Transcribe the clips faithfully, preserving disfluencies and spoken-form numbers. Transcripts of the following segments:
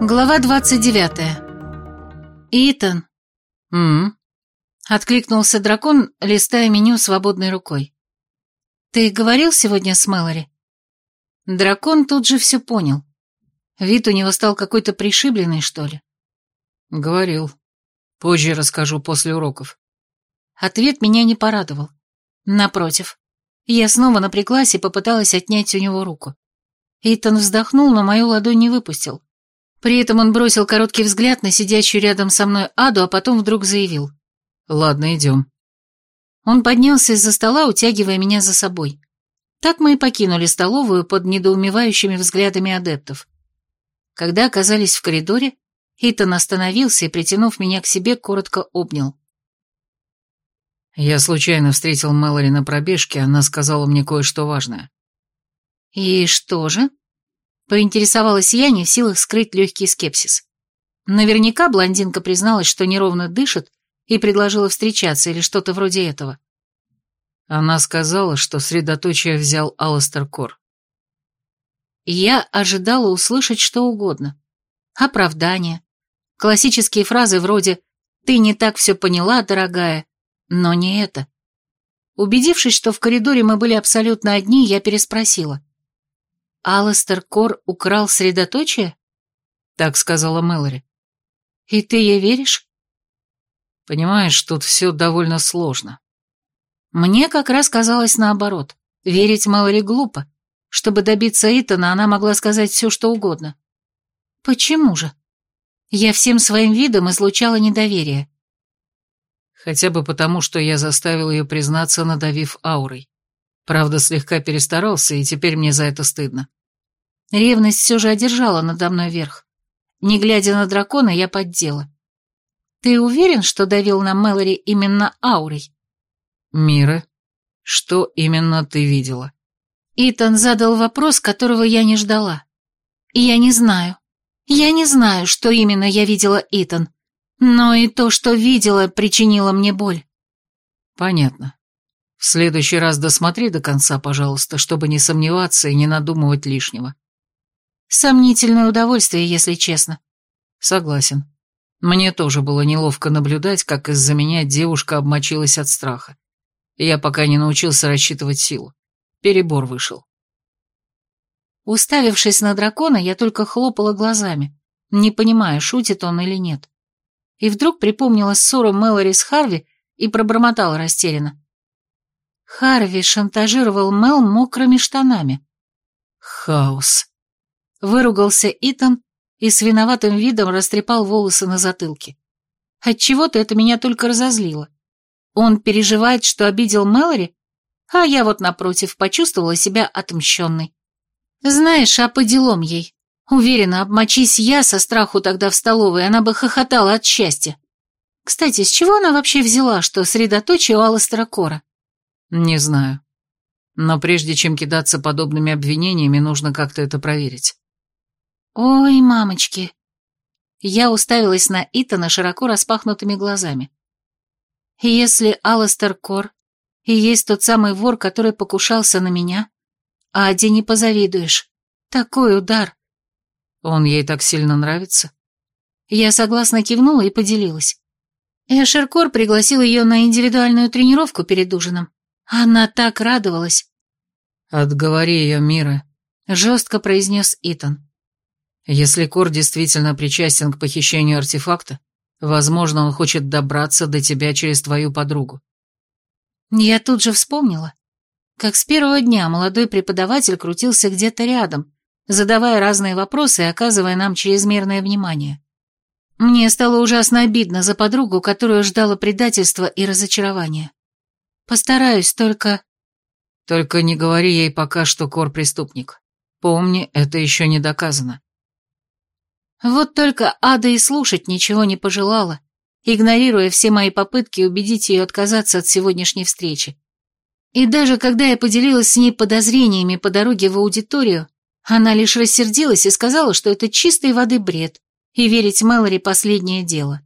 Глава двадцать девятая. «Итан!» «М-м?» Откликнулся дракон, листая меню свободной рукой. «Ты говорил сегодня с Мэлори?» Дракон тут же все понял. Вид у него стал какой-то пришибленный, что ли. «Говорил. Позже расскажу, после уроков». Ответ меня не порадовал. Напротив, я снова напряглась и попыталась отнять у него руку. Итан вздохнул, но мою ладонь не выпустил. При этом он бросил короткий взгляд на сидящую рядом со мной Аду, а потом вдруг заявил. «Ладно, идем». Он поднялся из-за стола, утягивая меня за собой. Так мы и покинули столовую под недоумевающими взглядами адептов. Когда оказались в коридоре, Итан остановился и, притянув меня к себе, коротко обнял. «Я случайно встретил Мэлори на пробежке, она сказала мне кое-что важное». «И что же?» Поинтересовалась я, не в силах скрыть легкий скепсис. Наверняка блондинка призналась, что неровно дышит, и предложила встречаться или что-то вроде этого. Она сказала, что средоточие взял Аластер Кор. Я ожидала услышать что угодно. Оправдание. Классические фразы вроде «ты не так все поняла, дорогая», но не это. Убедившись, что в коридоре мы были абсолютно одни, я переспросила. «Аластер Кор украл средоточие?» Так сказала Мэлори. «И ты ей веришь?» «Понимаешь, тут все довольно сложно». Мне как раз казалось наоборот. Верить Мэлори глупо. Чтобы добиться Итана, она могла сказать все, что угодно. Почему же? Я всем своим видом излучала недоверие. Хотя бы потому, что я заставил ее признаться, надавив аурой. Правда, слегка перестарался, и теперь мне за это стыдно. Ревность все же одержала надо мной верх. Не глядя на дракона, я поддела. «Ты уверен, что давил на Мэлори именно аурой?» «Мира, что именно ты видела?» Итан задал вопрос, которого я не ждала. «Я не знаю. Я не знаю, что именно я видела, Итан. Но и то, что видела, причинило мне боль». «Понятно. В следующий раз досмотри до конца, пожалуйста, чтобы не сомневаться и не надумывать лишнего». Сомнительное удовольствие, если честно. Согласен. Мне тоже было неловко наблюдать, как из-за меня девушка обмочилась от страха. Я пока не научился рассчитывать силу. Перебор вышел. Уставившись на дракона, я только хлопала глазами, не понимая, шутит он или нет. И вдруг припомнила ссору Мэлори с Харви и пробормотала растерянно. Харви шантажировал Мэл мокрыми штанами. Хаос. Выругался Итан и с виноватым видом растрепал волосы на затылке. Отчего-то это меня только разозлило. Он переживает, что обидел Мэлори, а я вот напротив почувствовала себя отмщенной. Знаешь, а по делам ей. Уверена, обмочись я со страху тогда в столовой, она бы хохотала от счастья. Кстати, с чего она вообще взяла, что средоточие у Аластера Кора? Не знаю. Но прежде чем кидаться подобными обвинениями, нужно как-то это проверить. Ой, мамочки. Я уставилась на Итана широко распахнутыми глазами. Если Аластер Кор и есть тот самый вор, который покушался на меня, Аде не позавидуешь. Такой удар. Он ей так сильно нравится? Я согласно кивнула и поделилась. Эшер Кор пригласил ее на индивидуальную тренировку перед ужином. Она так радовалась. «Отговори ее, Мира», — жестко произнес Итан. «Если Кор действительно причастен к похищению артефакта, возможно, он хочет добраться до тебя через твою подругу». Я тут же вспомнила, как с первого дня молодой преподаватель крутился где-то рядом, задавая разные вопросы и оказывая нам чрезмерное внимание. Мне стало ужасно обидно за подругу, которую ждало предательства и разочарования. Постараюсь, только... Только не говори ей пока, что Кор преступник. Помни, это еще не доказано. Вот только Ада и слушать ничего не пожелала, игнорируя все мои попытки убедить ее отказаться от сегодняшней встречи. И даже когда я поделилась с ней подозрениями по дороге в аудиторию, она лишь рассердилась и сказала, что это чистой воды бред, и верить Мэлори последнее дело.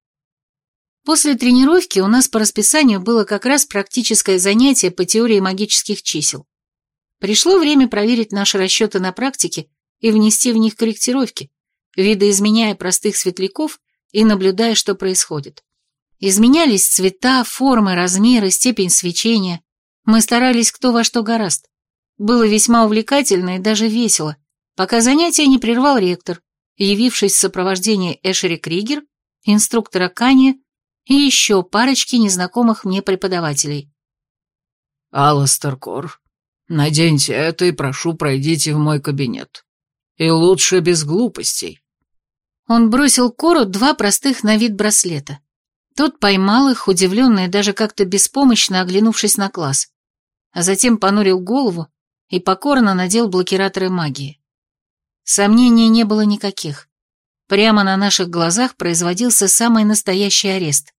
После тренировки у нас по расписанию было как раз практическое занятие по теории магических чисел. Пришло время проверить наши расчеты на практике и внести в них корректировки, видоизменяя простых светляков и наблюдая, что происходит. Изменялись цвета, формы, размеры, степень свечения. Мы старались кто во что гораст. Было весьма увлекательно и даже весело, пока занятие не прервал ректор, явившись в сопровождении Эшери Кригер, инструктора Кани и еще парочки незнакомых мне преподавателей. «Аластер Кор, наденьте это и прошу, пройдите в мой кабинет. И лучше без глупостей». Он бросил Кору два простых на вид браслета. Тот поймал их, удивленно и даже как-то беспомощно оглянувшись на класс, а затем понурил голову и покорно надел блокираторы магии. Сомнений не было никаких. Прямо на наших глазах производился самый настоящий арест.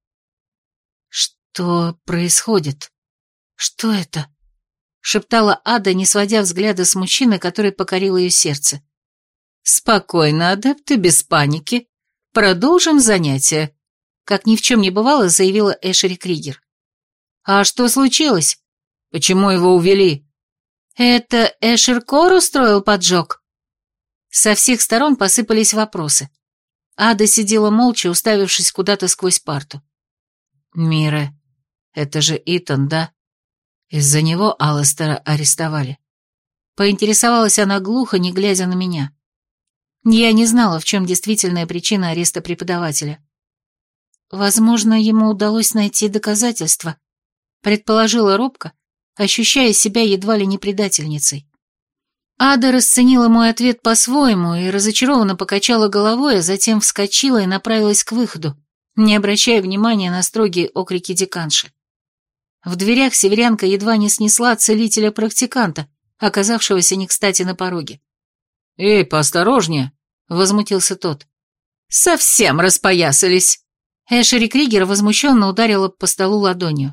«Что происходит? Что это?» — шептала Ада, не сводя взгляда с мужчины, который покорил ее сердце. «Спокойно, адепты, без паники. Продолжим занятие», — как ни в чем не бывало, заявила Эшери Кригер. «А что случилось? Почему его увели?» «Это Эшер Кор устроил поджог?» Со всех сторон посыпались вопросы. Ада сидела молча, уставившись куда-то сквозь парту. «Мира, это же Итан, да? Из-за него Аластера арестовали». Поинтересовалась она глухо, не глядя на меня. Я не знала, в чем действительная причина ареста преподавателя. Возможно, ему удалось найти доказательства, предположила робко, ощущая себя едва ли не предательницей. Ада расценила мой ответ по-своему и разочарованно покачала головой, а затем вскочила и направилась к выходу, не обращая внимания на строгие окрики деканши. В дверях северянка едва не снесла целителя-практиканта, оказавшегося не кстати на пороге. «Эй, поосторожнее!» — возмутился тот. «Совсем распоясались!» Эшери Кригер возмущенно ударила по столу ладонью.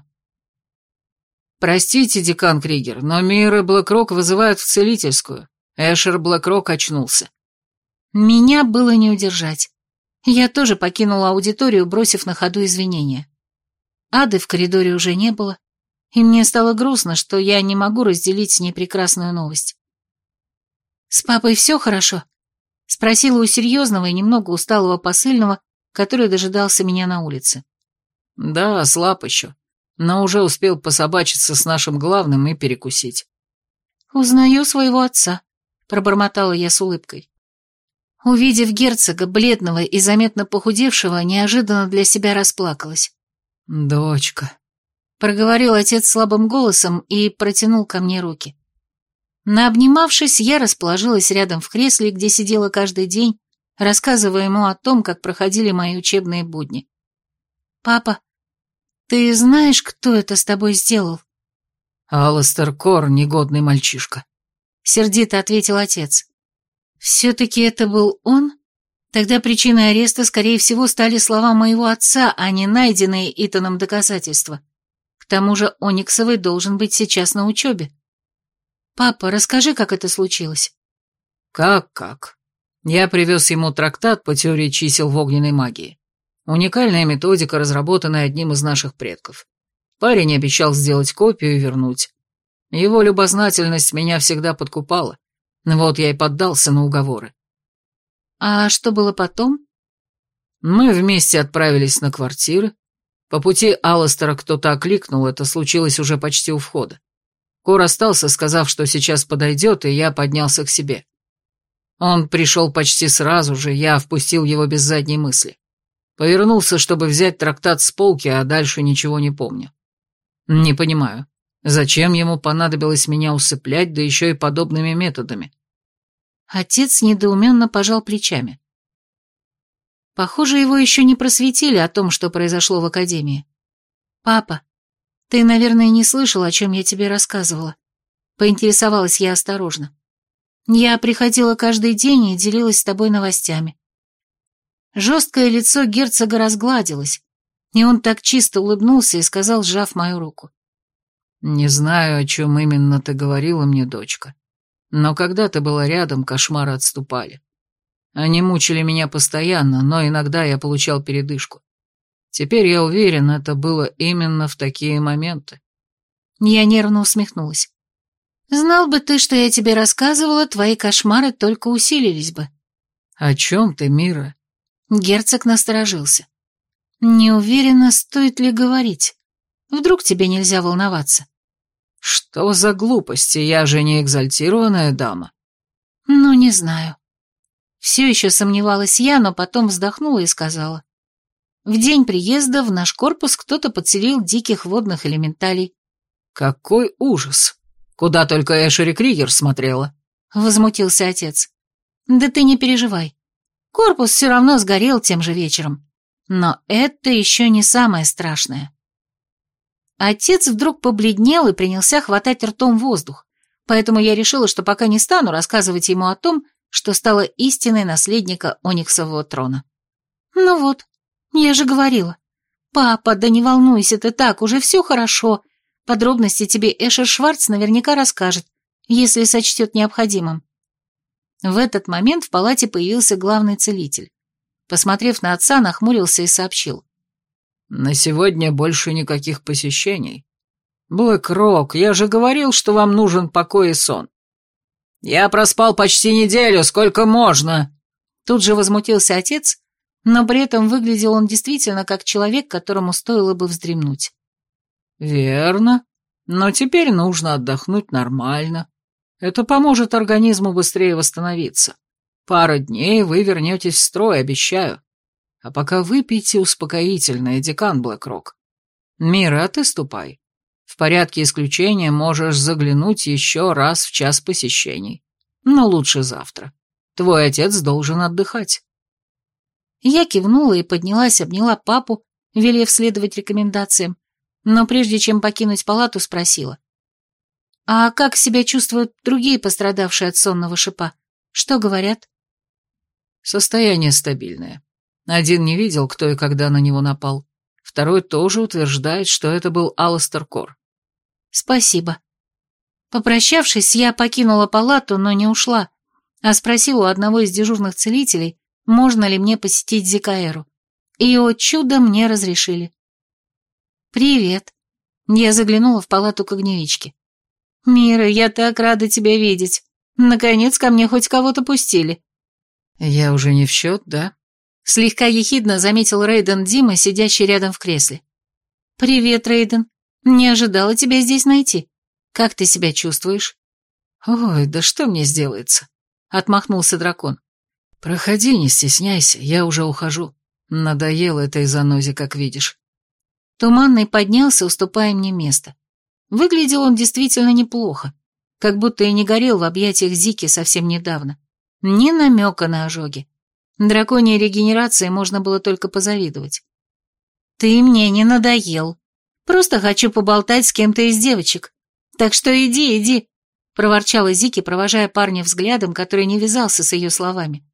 «Простите, декан Кригер, но Мира Блэкрок вызывают в целительскую. Эшер Блэкрок очнулся». Меня было не удержать. Я тоже покинула аудиторию, бросив на ходу извинения. Ады в коридоре уже не было, и мне стало грустно, что я не могу разделить с ней прекрасную новость. «С папой все хорошо?» — спросила у серьезного и немного усталого посыльного, который дожидался меня на улице. «Да, слаб еще, но уже успел пособачиться с нашим главным и перекусить». «Узнаю своего отца», — пробормотала я с улыбкой. Увидев герцога, бледного и заметно похудевшего, неожиданно для себя расплакалась. «Дочка», — проговорил отец слабым голосом и протянул ко мне руки. Наобнимавшись, я расположилась рядом в кресле, где сидела каждый день, рассказывая ему о том, как проходили мои учебные будни. «Папа, ты знаешь, кто это с тобой сделал?» «Аластер Кор, негодный мальчишка», — сердито ответил отец. «Все-таки это был он? Тогда причиной ареста, скорее всего, стали слова моего отца, а не найденные Итаном доказательства. К тому же Ониксовый должен быть сейчас на учебе. Папа, расскажи, как это случилось». «Как-как? Я привез ему трактат по теории чисел в огненной магии. Уникальная методика, разработанная одним из наших предков. Парень обещал сделать копию и вернуть. Его любознательность меня всегда подкупала. Вот я и поддался на уговоры». «А что было потом?» Мы вместе отправились на квартиры. По пути Аластера кто-то окликнул, это случилось уже почти у входа. Кор остался, сказав, что сейчас подойдет, и я поднялся к себе. Он пришел почти сразу же, я впустил его без задней мысли. Повернулся, чтобы взять трактат с полки, а дальше ничего не помню. Не понимаю, зачем ему понадобилось меня усыплять, да еще и подобными методами? Отец недоуменно пожал плечами. Похоже, его еще не просветили о том, что произошло в академии. «Папа, ты, наверное, не слышал, о чем я тебе рассказывала?» Поинтересовалась я осторожно. «Я приходила каждый день и делилась с тобой новостями». Жесткое лицо герцога разгладилось, и он так чисто улыбнулся и сказал, сжав мою руку. «Не знаю, о чем именно ты говорила мне, дочка, но когда ты была рядом, кошмары отступали. Они мучили меня постоянно, но иногда я получал передышку. Теперь я уверен, это было именно в такие моменты». Я нервно усмехнулась. «Знал бы ты, что я тебе рассказывала, твои кошмары только усилились бы». «О чем ты, Мира?» Герцог насторожился. «Не уверена, стоит ли говорить. Вдруг тебе нельзя волноваться?» «Что за глупости? Я же не экзальтированная дама». «Ну, не знаю». Все еще сомневалась я, но потом вздохнула и сказала. В день приезда в наш корпус кто-то подселил диких водных элементалей. «Какой ужас! Куда только Эшери Кригер смотрела!» — возмутился отец. «Да ты не переживай. Корпус все равно сгорел тем же вечером. Но это еще не самое страшное». Отец вдруг побледнел и принялся хватать ртом воздух, поэтому я решила, что пока не стану рассказывать ему о том, что стала истиной наследника Ониксового трона. «Ну вот, я же говорила. Папа, да не волнуйся ты так, уже все хорошо. Подробности тебе Эшер Шварц наверняка расскажет, если сочтет необходимым». В этот момент в палате появился главный целитель. Посмотрев на отца, нахмурился и сообщил. «На сегодня больше никаких посещений. Блэк-Рок, я же говорил, что вам нужен покой и сон». «Я проспал почти неделю, сколько можно?» Тут же возмутился отец, но при этом выглядел он действительно как человек, которому стоило бы вздремнуть. «Верно, но теперь нужно отдохнуть нормально. Это поможет организму быстрее восстановиться. Пара дней вы вернетесь в строй, обещаю. А пока выпейте успокоительное, декан Блэк-Рок. Мира, а ты ступай. В порядке исключения можешь заглянуть еще раз в час посещений. Но лучше завтра. Твой отец должен отдыхать». Я кивнула и поднялась, обняла папу, велев следовать рекомендациям, но прежде чем покинуть палату, спросила. «А как себя чувствуют другие пострадавшие от сонного шипа? Что говорят?» «Состояние стабильное. Один не видел, кто и когда на него напал. Второй тоже утверждает, что это был Аластер Кор». «Спасибо». Попрощавшись, я покинула палату, но не ушла, а спросила у одного из дежурных целителей, можно ли мне посетить Зикаэру. И, о чудо, мне разрешили. «Привет». Я заглянула в палату к огневичке. «Мира, я так рада тебя видеть. Наконец ко мне хоть кого-то пустили». «Я уже не в счет, да?» Слегка ехидно заметил Рейден Дима, сидящий рядом в кресле. «Привет, Рейден. Не ожидала тебя здесь найти. Как ты себя чувствуешь?» «Ой, да что мне сделается?» — отмахнулся дракон. «Проходи, не стесняйся, я уже ухожу. Надоело этой занозе, как видишь». Туманный поднялся, уступая мне место. Выглядел он действительно неплохо, как будто и не горел в объятиях Зики совсем недавно. Ни намека на ожоги. Драконьей регенерации можно было только позавидовать. «Ты мне не надоел. Просто хочу поболтать с кем-то из девочек. Так что иди, иди», — проворчала Зики, провожая парня взглядом, который не вязался с ее словами.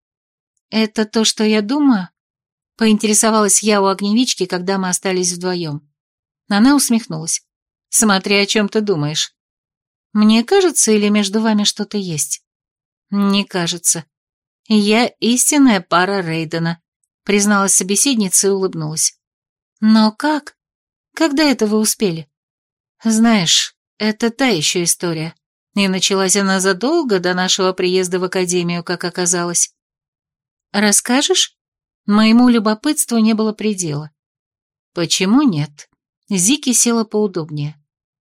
«Это то, что я думаю?» — поинтересовалась я у огневички, когда мы остались вдвоем. Она усмехнулась. «Смотри, о чем ты думаешь. Мне кажется, или между вами что-то есть?» «Не кажется. Я истинная пара Рейдена», — призналась собеседница и улыбнулась. «Но как? Когда это вы успели?» «Знаешь, это та еще история. И началась она задолго до нашего приезда в академию, как оказалось». «Расскажешь?» Моему любопытству не было предела. «Почему нет?» Зики села поудобнее.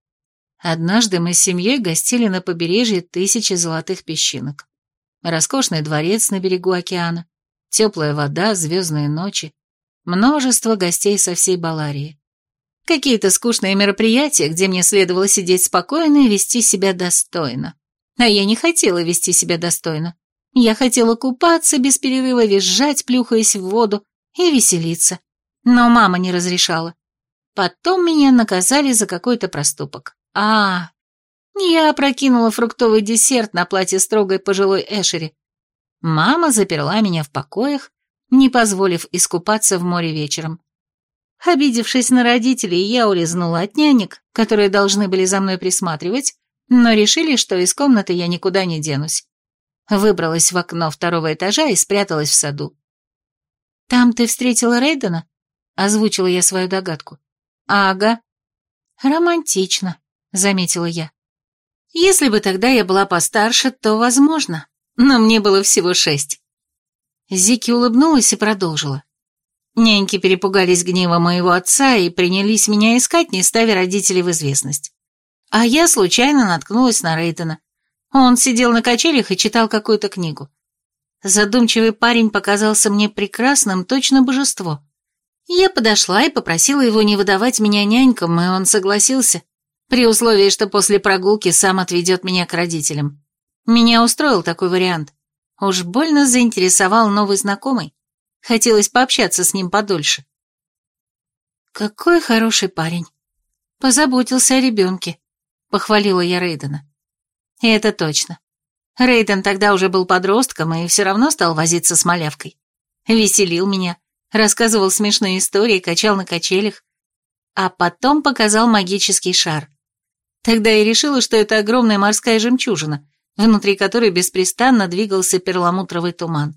Однажды мы с семьей гостили на побережье Тысячи Золотых Песчинок. Роскошный дворец на берегу океана, теплая вода, звездные ночи, множество гостей со всей Баларии. Какие-то скучные мероприятия, где мне следовало сидеть спокойно и вести себя достойно. А я не хотела вести себя достойно. Я хотела купаться без перерыва, визжать, плюхаясь в воду, и веселиться. Но мама не разрешала. Потом меня наказали за какой-то проступок. А, я опрокинула фруктовый десерт на платье строгой пожилой Эшери. Мама заперла меня в покоях, не позволив искупаться в море вечером. Обидевшись на родителей, я улизнула от нянек, которые должны были за мной присматривать, но решили, что из комнаты я никуда не денусь. Выбралась в окно второго этажа и спряталась в саду. «Там ты встретила Рейдена?» — озвучила я свою догадку. «Ага». «Романтично», — заметила я. «Если бы тогда я была постарше, то возможно, но мне было всего шесть». Зики улыбнулась и продолжила. Няньки перепугались гнева моего отца и принялись меня искать, не ставя родителей в известность. А я случайно наткнулась на Рейдена. Он сидел на качелях и читал какую-то книгу. Задумчивый парень показался мне прекрасным, точно божество. Я подошла и попросила его не выдавать меня нянькам, и он согласился, при условии, что после прогулки сам отведет меня к родителям. Меня устроил такой вариант. Уж больно заинтересовал новый знакомый. Хотелось пообщаться с ним подольше. «Какой хороший парень. Позаботился о ребенке», — похвалила я Рейдена. И это точно. Рейден тогда уже был подростком и все равно стал возиться с малявкой. Веселил меня, рассказывал смешные истории, качал на качелях. А потом показал магический шар. Тогда я решила, что это огромная морская жемчужина, внутри которой беспрестанно двигался перламутровый туман.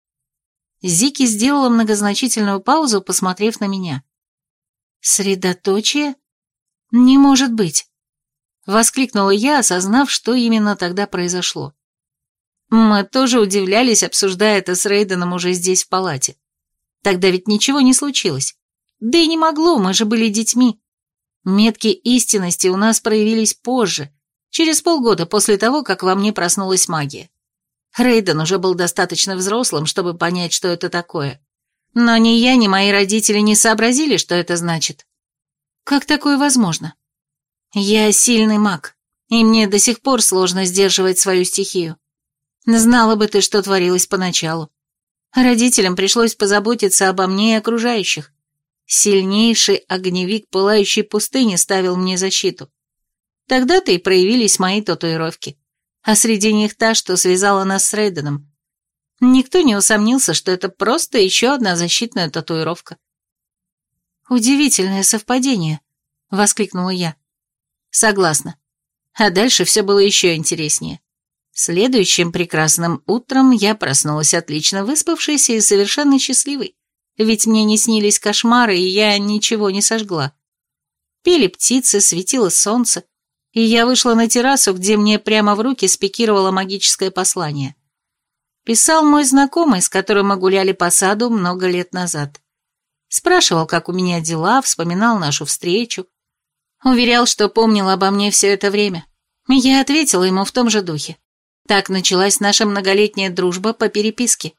Зики сделала многозначительную паузу, посмотрев на меня. «Средоточие? Не может быть!» — воскликнула я, осознав, что именно тогда произошло. Мы тоже удивлялись, обсуждая это с Рейденом уже здесь, в палате. Тогда ведь ничего не случилось. Да и не могло, мы же были детьми. Метки истинности у нас проявились позже, через полгода после того, как во мне проснулась магия. Рейден уже был достаточно взрослым, чтобы понять, что это такое. Но ни я, ни мои родители не сообразили, что это значит. Как такое возможно? Я сильный маг, и мне до сих пор сложно сдерживать свою стихию. Знала бы ты, что творилось поначалу. Родителям пришлось позаботиться обо мне и окружающих. Сильнейший огневик пылающей пустыни ставил мне защиту. Тогда-то и проявились мои татуировки. А среди них та, что связала нас с Рейденом. Никто не усомнился, что это просто еще одна защитная татуировка. «Удивительное совпадение», — воскликнула я. «Согласна. А дальше все было еще интереснее. Следующим прекрасным утром я проснулась отлично выспавшейся и совершенно счастливой, ведь мне не снились кошмары, и я ничего не сожгла. Пели птицы, светило солнце, и я вышла на террасу, где мне прямо в руки спикировало магическое послание. Писал мой знакомый, с которым мы гуляли по саду много лет назад. Спрашивал, как у меня дела, вспоминал нашу встречу. Уверял, что помнил обо мне все это время. Я ответила ему в том же духе. Так началась наша многолетняя дружба по переписке.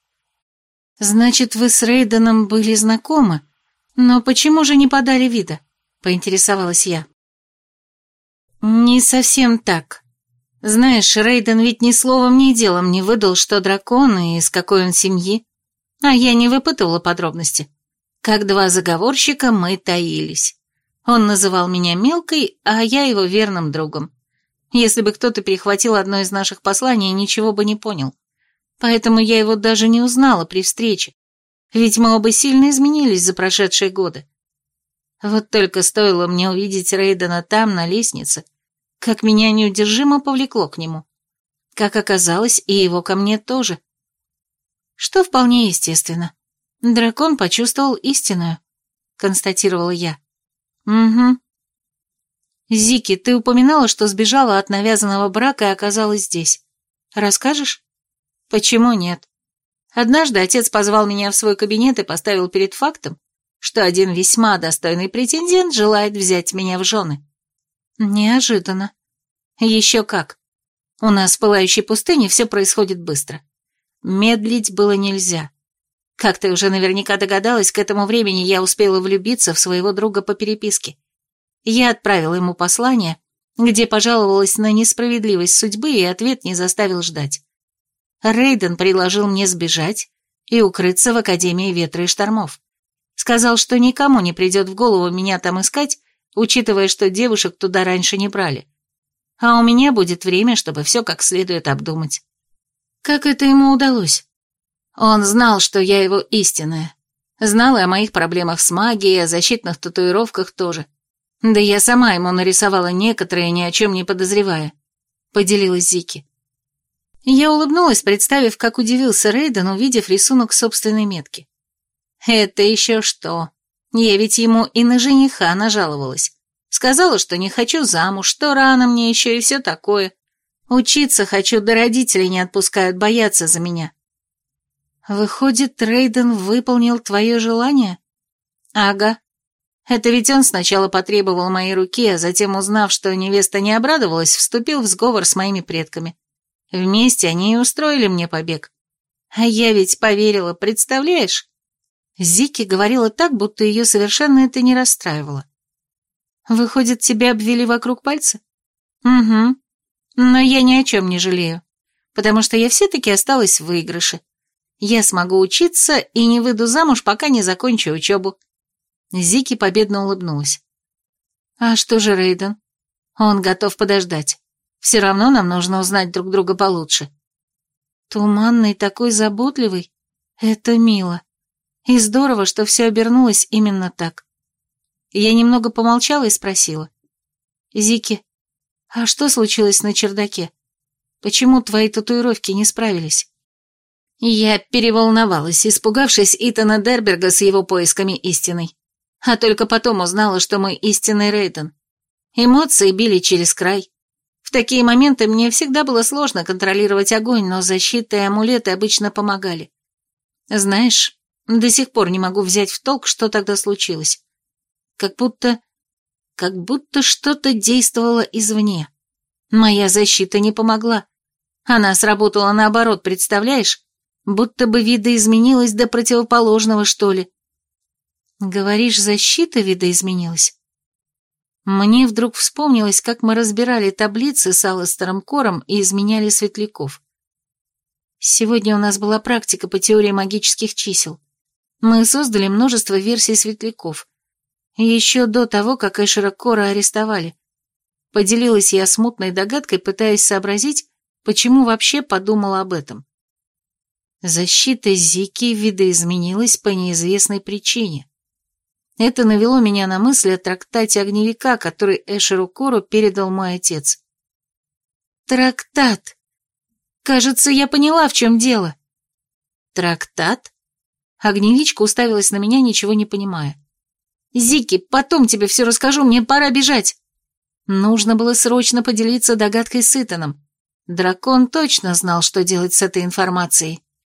«Значит, вы с Рейденом были знакомы? Но почему же не подали вида?» — поинтересовалась я. «Не совсем так. Знаешь, Рейден ведь ни словом, ни делом не выдал, что дракон и из какой он семьи, а я не выпытывала подробности. Как два заговорщика мы таились. Он называл меня мелкой, а я его верным другом. Если бы кто-то перехватил одно из наших посланий, ничего бы не понял. Поэтому я его даже не узнала при встрече, ведь мы оба сильно изменились за прошедшие годы. Вот только стоило мне увидеть Рейдена там, на лестнице, как меня неудержимо повлекло к нему. Как оказалось, и его ко мне тоже. Что вполне естественно. Дракон почувствовал истинную, констатировала я. Угу. Зики, ты упоминала, что сбежала от навязанного брака и оказалась здесь. Расскажешь? Почему нет? Однажды отец позвал меня в свой кабинет и поставил перед фактом, что один весьма достойный претендент желает взять меня в жены. Неожиданно. Еще как. У нас в пылающей пустыне все происходит быстро. Медлить было нельзя. Как ты уже наверняка догадалась, к этому времени я успела влюбиться в своего друга по переписке. Я отправила ему послание, где пожаловалась на несправедливость судьбы, и ответ не заставил ждать. Рейден предложил мне сбежать и укрыться в Академии Ветра и Штормов. Сказал, что никому не придет в голову меня там искать, учитывая, что девушек туда раньше не брали. А у меня будет время, чтобы все как следует обдумать. Как это ему удалось? Он знал, что я его истинная. Знал и о моих проблемах с магией, и о защитных татуировках тоже. Да я сама ему нарисовала некоторые, ни о чем не подозревая. Поделилась Зики. Я улыбнулась, представив, как удивился Рейден, увидев рисунок собственной метки. Это еще что? Я ведь ему и на жениха нажаловалась. Сказала, что не хочу замуж, что рано мне еще и все такое. Учиться хочу, да родители не отпускают, боятся за меня. Выходит, Рейден выполнил твое желание? Ага. Это ведь он сначала потребовал моей руки, а затем, узнав, что невеста не обрадовалась, вступил в сговор с моими предками. Вместе они и устроили мне побег. А я ведь поверила, представляешь? Зики говорила так, будто ее совершенно это не расстраивало. Выходит, тебя обвели вокруг пальца? Угу. Но я ни о чем не жалею, потому что я все-таки осталась в выигрыше. Я смогу учиться и не выйду замуж, пока не закончу учебу. Зики победно улыбнулась. А что же Рейден? Он готов подождать. Все равно нам нужно узнать друг друга получше. Туманный, такой заботливый. Это мило. И здорово, что все обернулось именно так. Я немного помолчала и спросила. Зики, а что случилось на чердаке? Почему твои татуировки не справились? Я переволновалась, испугавшись Итана Дерберга с его поисками истины. А только потом узнала, что мой истинный Рейден. Эмоции били через край. В такие моменты мне всегда было сложно контролировать огонь, но защита и амулеты обычно помогали. Знаешь, до сих пор не могу взять в толк, что тогда случилось. Как будто... как будто что-то действовало извне. Моя защита не помогла. Она сработала наоборот, представляешь? Будто бы видоизменилась до противоположного, что ли. Говоришь, защита видоизменилась? Мне вдруг вспомнилось, как мы разбирали таблицы с Алластером Кором и изменяли светляков. Сегодня у нас была практика по теории магических чисел. Мы создали множество версий светляков. Еще до того, как Эшера Кора арестовали. Поделилась я смутной догадкой, пытаясь сообразить, почему вообще подумала об этом. Защита Зики видоизменилась по неизвестной причине. Это навело меня на мысль о трактате огневика, который Эшеру Кору передал мой отец. Трактат. Кажется, я поняла, в чем дело. Трактат? Огневичка уставилась на меня, ничего не понимая. Зики, потом тебе все расскажу, мне пора бежать. Нужно было срочно поделиться догадкой с Итаном. Дракон точно знал, что делать с этой информацией.